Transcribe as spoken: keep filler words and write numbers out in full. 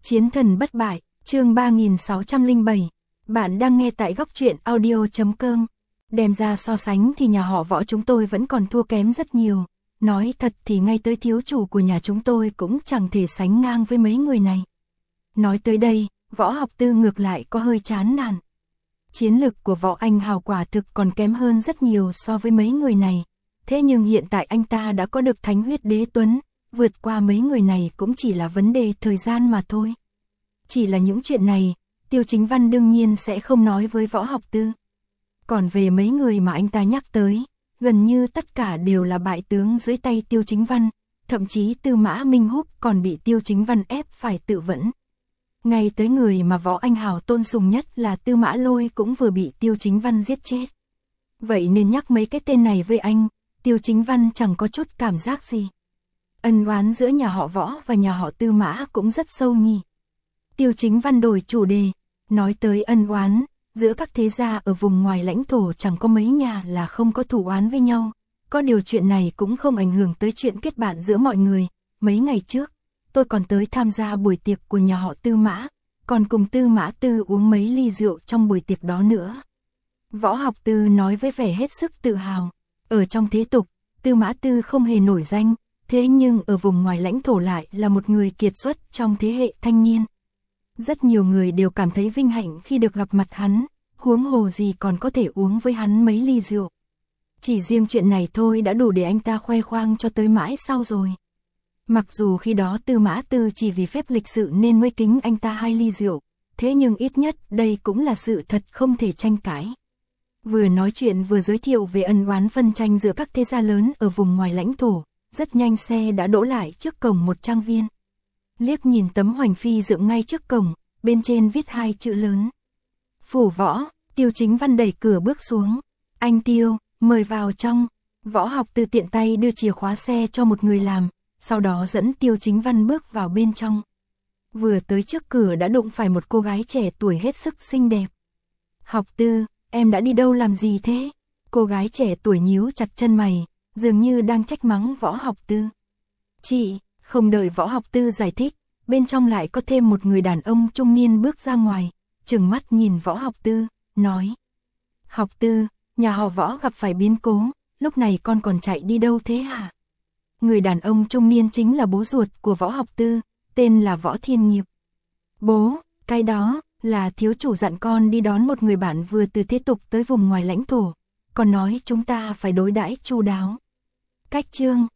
Chiến thần bất bại, chương ba nghìn sáu trăm lẻ bảy. Bạn đang nghe tại góc truyện audio chấm com. Đem ra so sánh thì nhà họ Võ chúng tôi vẫn còn thua kém rất nhiều. Nói thật thì ngay tới thiếu chủ của nhà chúng tôi cũng chẳng thể sánh ngang với mấy người này. Nói tới đây, Võ Học Tư ngược lại có hơi chán nản. Chiến lực của Võ Anh Hào quả thực còn kém hơn rất nhiều so với mấy người này. Thế nhưng hiện tại anh ta đã có được Thánh Huyết Đế Tuấn, vượt qua mấy người này cũng chỉ là vấn đề thời gian mà thôi. Chỉ là những chuyện này, Tiêu Chính Văn đương nhiên sẽ không nói với Võ Học Tư. Còn về mấy người mà anh ta nhắc tới, gần như tất cả đều là bại tướng dưới tay Tiêu Chính Văn, thậm chí Tư Mã Minh Húc còn bị Tiêu Chính Văn ép phải tự vẫn. Ngay tới người mà Võ Anh Hào tôn sùng nhất là Tư Mã Lôi cũng vừa bị Tiêu Chính Văn giết chết. Vậy nên nhắc mấy cái tên này với anh, Tiêu Chính Văn chẳng có chút cảm giác gì. Ân oán giữa nhà họ Võ và nhà họ Tư Mã cũng rất sâu nhỉ. Tiêu Chính Văn đổi chủ đề, nói tới ân oán, giữa các thế gia ở vùng ngoài lãnh thổ chẳng có mấy nhà là không có thù oán với nhau. Có điều chuyện này cũng không ảnh hưởng tới chuyện kết bạn giữa mọi người. Mấy ngày trước, tôi còn tới tham gia buổi tiệc của nhà họ Tư Mã, còn cùng Tư Mã Tư uống mấy ly rượu trong buổi tiệc đó nữa. Võ Học Tư nói với vẻ hết sức tự hào. Ở trong thế tục, Tư Mã Tư không hề nổi danh, thế nhưng ở vùng ngoài lãnh thổ lại là một người kiệt xuất trong thế hệ thanh niên. Rất nhiều người đều cảm thấy vinh hạnh khi được gặp mặt hắn, huống hồ gì còn có thể uống với hắn mấy ly rượu. Chỉ riêng chuyện này thôi đã đủ để anh ta khoe khoang cho tới mãi sau rồi. Mặc dù khi đó Tư Mã Tư chỉ vì phép lịch sự nên mới kính anh ta hai ly rượu, thế nhưng ít nhất đây cũng là sự thật không thể tranh cãi. Vừa nói chuyện vừa giới thiệu về ân oán phân tranh giữa các thế gia lớn ở vùng ngoài lãnh thổ, rất nhanh xe đã đỗ lại trước cổng một trang viên. Liếc nhìn tấm hoành phi dựng ngay trước cổng, bên trên viết hai chữ lớn. Phủ Võ. Tiêu Chính Văn đẩy cửa bước xuống. Anh Tiêu, mời vào trong. Võ Học Tư tiện tay đưa chìa khóa xe cho một người làm, sau đó dẫn Tiêu Chính Văn bước vào bên trong. Vừa tới trước cửa đã đụng phải một cô gái trẻ tuổi hết sức xinh đẹp. Học Tư, em đã đi đâu làm gì thế? Cô gái trẻ tuổi nhíu chặt chân mày, dường như đang trách mắng Võ Học Tư. Chị, không đợi Võ Học Tư giải thích, bên trong lại có thêm một người đàn ông trung niên bước ra ngoài, trừng mắt nhìn Võ Học Tư, nói. Học Tư, nhà họ Võ gặp phải biến cố, lúc này con còn chạy đi đâu thế hả? Người đàn ông trung niên chính là bố ruột của Võ Học Tư, tên là Võ Thiên Nghiệp. Bố, cái đó là thiếu chủ dặn con đi đón một người bạn vừa từ thế tục tới vùng ngoài lãnh thổ, còn nói chúng ta phải đối đãi chu đáo. Cách chương,